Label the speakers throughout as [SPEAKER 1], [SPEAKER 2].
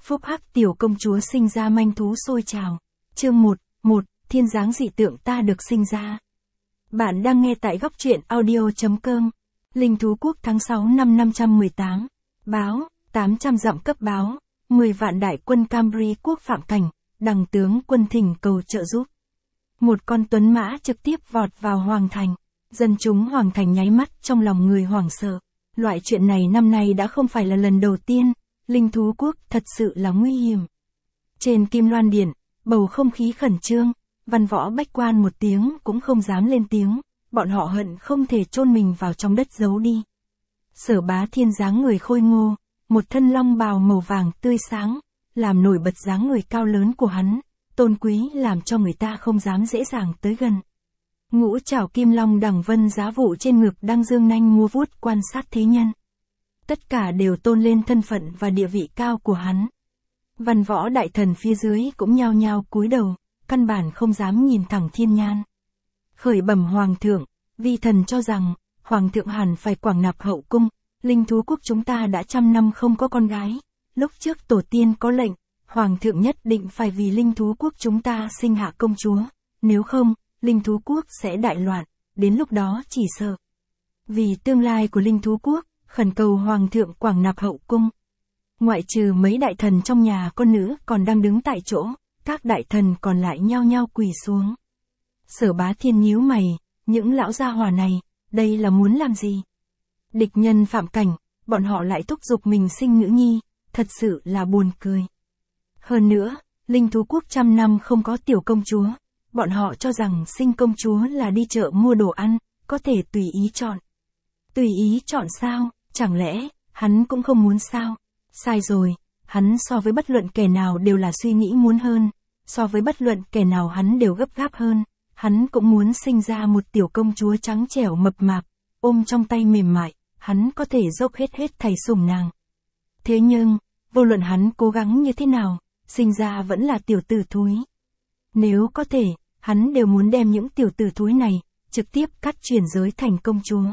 [SPEAKER 1] Phúc hắc tiểu công chúa sinh ra manh thú sôi trào. Chương 1, thiên dáng dị tượng ta được sinh ra. Bạn đang nghe tại góc truyện audio.com. Linh thú quốc tháng 6 năm 518. Báo, 800 dặm cấp báo, 10 vạn đại quân Cambry quốc phạm cảnh, đằng tướng quân thỉnh cầu trợ giúp. Một con tuấn mã trực tiếp vọt vào hoàng thành. Dân chúng hoàng thành nháy mắt trong lòng người hoảng sợ. Loại chuyện này năm nay đã không phải là lần đầu tiên. Linh thú quốc thật sự là nguy hiểm. Trên Kim Loan Điện, bầu không khí khẩn trương, văn võ bách quan một tiếng cũng không dám lên tiếng, bọn họ hận không thể chôn mình vào trong đất giấu đi. Sở Bá Thiên dáng người khôi ngô, một thân long bào màu vàng tươi sáng, làm nổi bật dáng người cao lớn của hắn, tôn quý làm cho người ta không dám dễ dàng tới gần. Ngũ trảo kim long đằng vân giá vụ trên ngực đang dương nanh múa vuốt quan sát thế nhân. Tất cả đều tôn lên thân phận và địa vị cao của hắn. Văn võ đại thần phía dưới cũng nhao nhao cúi đầu, căn bản không dám nhìn thẳng thiên nhan. Khởi bẩm hoàng thượng, vi thần cho rằng, hoàng thượng hẳn phải quảng nạp hậu cung, linh thú quốc chúng ta đã 100 năm không có con gái. Lúc trước tổ tiên có lệnh, hoàng thượng nhất định phải vì linh thú quốc chúng ta sinh hạ công chúa, nếu không, linh thú quốc sẽ đại loạn, đến lúc đó chỉ sợ. Vì tương lai của linh thú quốc, khẩn cầu hoàng thượng quảng nạp hậu cung. Ngoại trừ mấy đại thần trong nhà con nữ còn đang đứng tại chỗ, các đại thần còn lại nhao nhao quỳ xuống. Sở Bá Thiên nhíu mày, những lão gia hỏa này, đây là muốn làm gì? Địch nhân phạm cảnh, bọn họ lại thúc giục mình sinh nữ nhi, thật sự là buồn cười. Hơn nữa, linh thú quốc 100 năm không có tiểu công chúa, bọn họ cho rằng sinh công chúa là đi chợ mua đồ ăn, có thể tùy ý chọn. Tùy ý chọn sao? Chẳng lẽ, hắn cũng không muốn sao? Sai rồi, hắn so với bất luận kẻ nào đều là suy nghĩ muốn hơn, so với bất luận kẻ nào hắn đều gấp gáp hơn, hắn cũng muốn sinh ra một tiểu công chúa trắng trẻo mập mạp, ôm trong tay mềm mại, hắn có thể dốc hết thảy sủng nàng. Thế nhưng, vô luận hắn cố gắng như thế nào, sinh ra vẫn là tiểu tử thúi. Nếu có thể, hắn đều muốn đem những tiểu tử thúi này, trực tiếp cắt chuyển giới thành công chúa.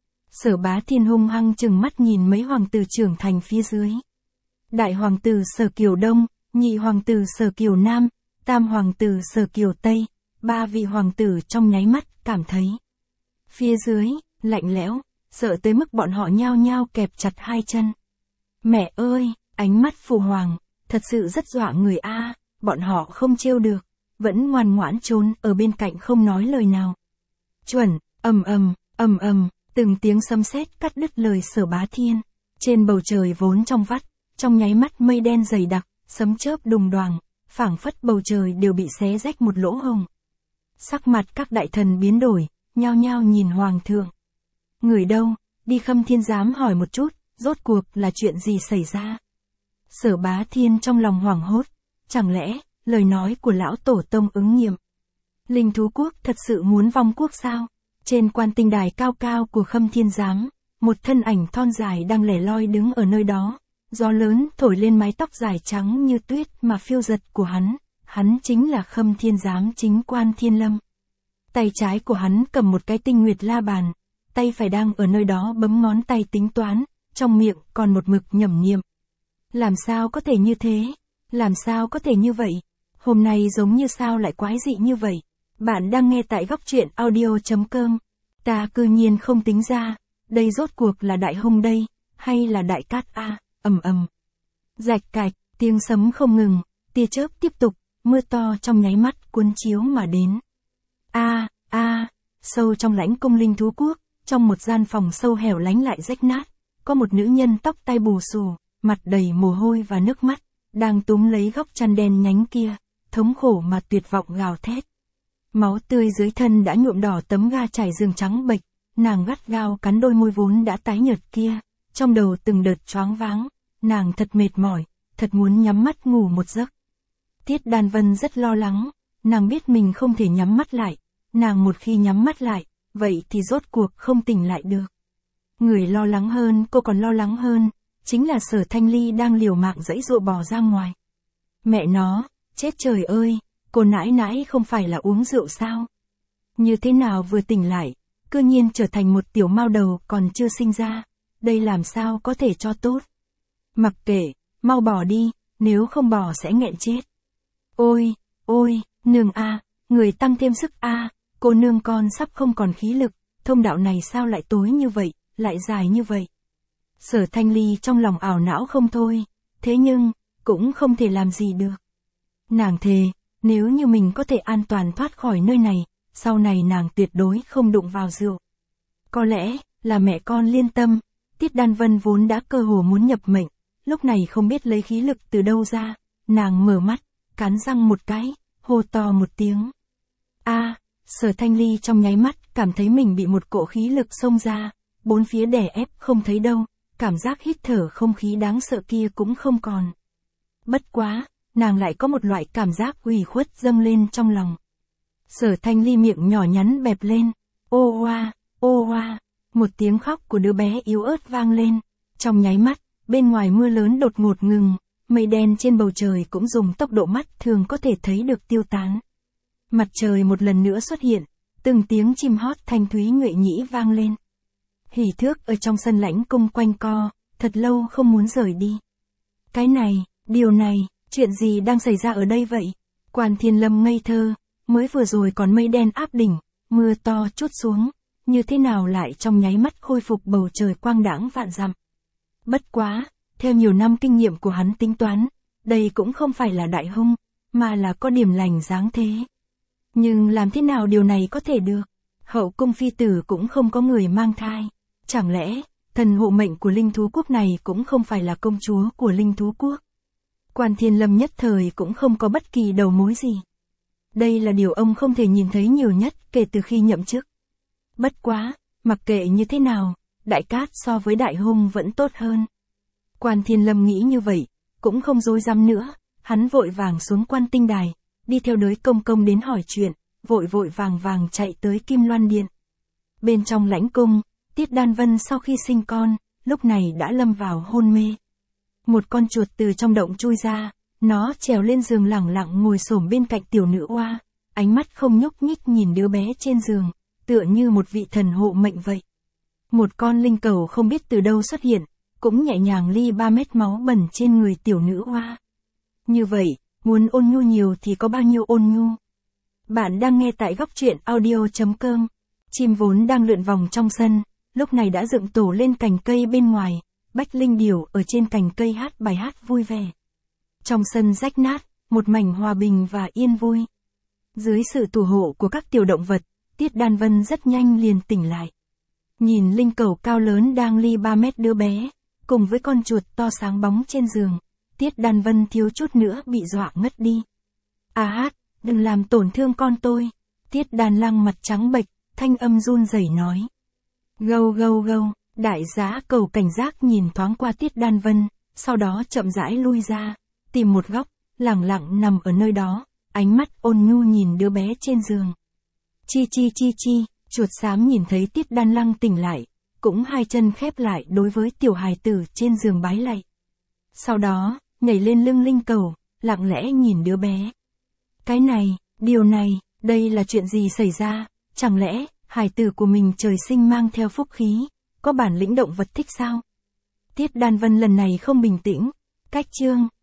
[SPEAKER 1] Sở Bá Thiên hung hăng chừng mắt nhìn mấy hoàng tử trưởng thành phía dưới. Đại hoàng tử Sở Kiều Đông, nhị hoàng tử Sở Kiều Nam, tam hoàng tử Sở Kiều Tây, ba vị hoàng tử trong nháy mắt cảm thấy. Phía dưới, lạnh lẽo, sợ tới mức bọn họ nhao nhao kẹp chặt hai chân. Mẹ ơi, ánh mắt phụ hoàng, thật sự rất dọa người a, bọn họ không trêu được, vẫn ngoan ngoãn trốn ở bên cạnh không nói lời nào. Chuẩn, ầm ầm. Từng tiếng sấm sét cắt đứt lời Sở Bá Thiên. Trên bầu trời vốn trong vắt, trong nháy mắt mây đen dày đặc, sấm chớp đùng đoàng, phảng phất bầu trời đều bị xé rách một lỗ hồng. Sắc mặt các đại thần biến đổi, nhao nhao nhìn hoàng thượng. Người đâu, đi Khâm Thiên giám hỏi một chút, rốt cuộc là chuyện gì xảy ra? Sở Bá Thiên trong lòng hoảng hốt, chẳng lẽ, lời nói của lão tổ tông ứng nghiệm? Linh thú quốc thật sự muốn vong quốc sao? Trên quan tinh đài cao cao của Khâm Thiên giám, một thân ảnh thon dài đang lẻ loi đứng ở nơi đó, gió lớn thổi lên mái tóc dài trắng như tuyết mà phiêu giật của hắn chính là Khâm Thiên giám chính quan Thiên Lâm. Tay trái của hắn cầm một cái tinh nguyệt la bàn, tay phải đang ở nơi đó bấm ngón tay tính toán, trong miệng còn một mực nhẩm niệm. Làm sao có thể như thế? Làm sao có thể như vậy? Hôm nay giống như sao lại quái dị như vậy? Bạn đang nghe tại góc truyện audio.com. Ta cư nhiên không tính ra, đây rốt cuộc là đại hung đây, hay là đại cát a? Ầm. Rạch cạch, tiếng sấm không ngừng, tia chớp tiếp tục, mưa to trong nháy mắt cuốn chiếu mà đến. Sâu trong lãnh cung linh thú quốc, trong một gian phòng sâu hẻo lánh lại rách nát, có một nữ nhân tóc tai bù xù, mặt đầy mồ hôi và nước mắt, đang túm lấy góc chăn đen nhánh kia, thống khổ mà tuyệt vọng gào thét. Máu tươi dưới thân đã nhuộm đỏ tấm ga trải giường trắng bệch, nàng gắt gao cắn đôi môi vốn đã tái nhợt kia, trong đầu từng đợt choáng váng, nàng thật mệt mỏi, thật muốn nhắm mắt ngủ một giấc. Tiết Đan Vân rất lo lắng, nàng biết mình không thể nhắm mắt lại, nàng một khi nhắm mắt lại, vậy thì rốt cuộc không tỉnh lại được. Người lo lắng hơn, cô còn lo lắng hơn, chính là Sở Thanh Ly đang liều mạng giãy giụa bò ra ngoài. Mẹ nó, chết trời ơi! Cô nãi nãi không phải là uống rượu sao? Như thế nào vừa tỉnh lại, cư nhiên trở thành một tiểu mao đầu còn chưa sinh ra, đây làm sao có thể cho tốt? Mặc kệ, mau bỏ đi, nếu không bỏ sẽ nghẹn chết. Ôi, ôi, nương a, người tăng thêm sức a, cô nương con sắp không còn khí lực, thông đạo này sao lại tối như vậy, lại dài như vậy. Sở Thanh Ly trong lòng ảo não không thôi, thế nhưng, cũng không thể làm gì được. Nàng thề, nếu như mình có thể an toàn thoát khỏi nơi này, sau này nàng tuyệt đối không đụng vào rượu. Có lẽ, là mẹ con liên tâm, Tiết Đan Vân vốn đã cơ hồ muốn nhập mệnh, lúc này không biết lấy khí lực từ đâu ra, nàng mở mắt, cắn răng một cái, hô to một tiếng. A, Sở Thanh Ly trong nháy mắt cảm thấy mình bị một cỗ khí lực xông ra, bốn phía đè ép không thấy đâu, cảm giác hít thở không khí đáng sợ kia cũng không còn. Bất quá, nàng lại có một loại cảm giác ủy khuất dâng lên trong lòng. Sở Thanh Ly miệng nhỏ nhắn bẹp lên, ô hoa, một tiếng khóc của đứa bé yếu ớt vang lên, trong nháy mắt, bên ngoài mưa lớn đột ngột ngừng, mây đen trên bầu trời cũng dùng tốc độ mắt thường có thể thấy được tiêu tán. Mặt trời một lần nữa xuất hiện, từng tiếng chim hót thanh thúy nhuệ nhĩ vang lên. Hỉ Thước ở trong sân lãnh cung quanh co, thật lâu không muốn rời đi. Cái này, điều này, chuyện gì đang xảy ra ở đây vậy? Quan Thiên Lâm ngây thơ, mới vừa rồi còn mây đen áp đỉnh, mưa to trút xuống, như thế nào lại trong nháy mắt khôi phục bầu trời quang đãng vạn dặm. Bất quá, theo nhiều năm kinh nghiệm của hắn tính toán, đây cũng không phải là đại hung, mà là có điểm lành dáng thế. Nhưng làm thế nào điều này có thể được? Hậu cung phi tử cũng không có người mang thai. Chẳng lẽ, thần hộ mệnh của Linh Thú Quốc này cũng không phải là công chúa của Linh Thú Quốc? Quan Thiên Lâm nhất thời cũng không có bất kỳ đầu mối gì. Đây là điều ông không thể nhìn thấy nhiều nhất kể từ khi nhậm chức. Bất quá, mặc kệ như thế nào, Đại Cát so với Đại Hung vẫn tốt hơn. Quan Thiên Lâm nghĩ như vậy, cũng không dối dám nữa, hắn vội vàng xuống Quan Tinh Đài, đi theo đới công công đến hỏi chuyện, vội vàng chạy tới Kim Loan Điện. Bên trong lãnh cung, Tiết Đan Vân sau khi sinh con, lúc này đã lâm vào hôn mê. Một con chuột từ trong động chui ra, nó trèo lên giường lẳng lặng ngồi xổm bên cạnh tiểu nữ oa, ánh mắt không nhúc nhích nhìn đứa bé trên giường, tựa như một vị thần hộ mệnh vậy. Một con linh cầu không biết từ đâu xuất hiện, cũng nhẹ nhàng ly 3 mét máu bẩn trên người tiểu nữ oa. Như vậy, muốn ôn nhu nhiều thì có bao nhiêu ôn nhu. Bạn đang nghe tại góc truyện audio.com. Chim vốn đang lượn vòng trong sân, lúc này đã dựng tổ lên cành cây bên ngoài, Bách Linh Điểu ở trên cành cây hát bài hát vui vẻ. Trong sân rách nát, một mảnh hòa bình và yên vui. Dưới sự thủ hộ của các tiểu động vật, Tiết Đan Vân rất nhanh liền tỉnh lại. Nhìn linh cầu cao lớn đang ly 3 mét đứa bé, cùng với con chuột to sáng bóng trên giường, Tiết Đan Vân thiếu chút nữa bị dọa ngất đi. A hát, đừng làm tổn thương con tôi. Tiết Đan Lăng mặt trắng bệch, thanh âm run rẩy nói. Gâu gâu gâu, đại giá cầu cảnh giác nhìn thoáng qua Tiết Đan Vân, sau đó chậm rãi lui ra, tìm một góc, lẳng lặng nằm ở nơi đó, ánh mắt ôn nhu nhìn đứa bé trên giường. Chi, chuột xám nhìn thấy Tiết Đan Lăng tỉnh lại, cũng hai chân khép lại đối với tiểu hài tử trên giường bái lạy. Sau đó, nhảy lên lưng linh cầu, lặng lẽ nhìn đứa bé. Cái này, điều này, đây là chuyện gì xảy ra, chẳng lẽ, hài tử của mình trời sinh mang theo phúc khí, có bản lĩnh động vật thích sao? Tiết Đan Vân lần này không bình tĩnh, cách chương.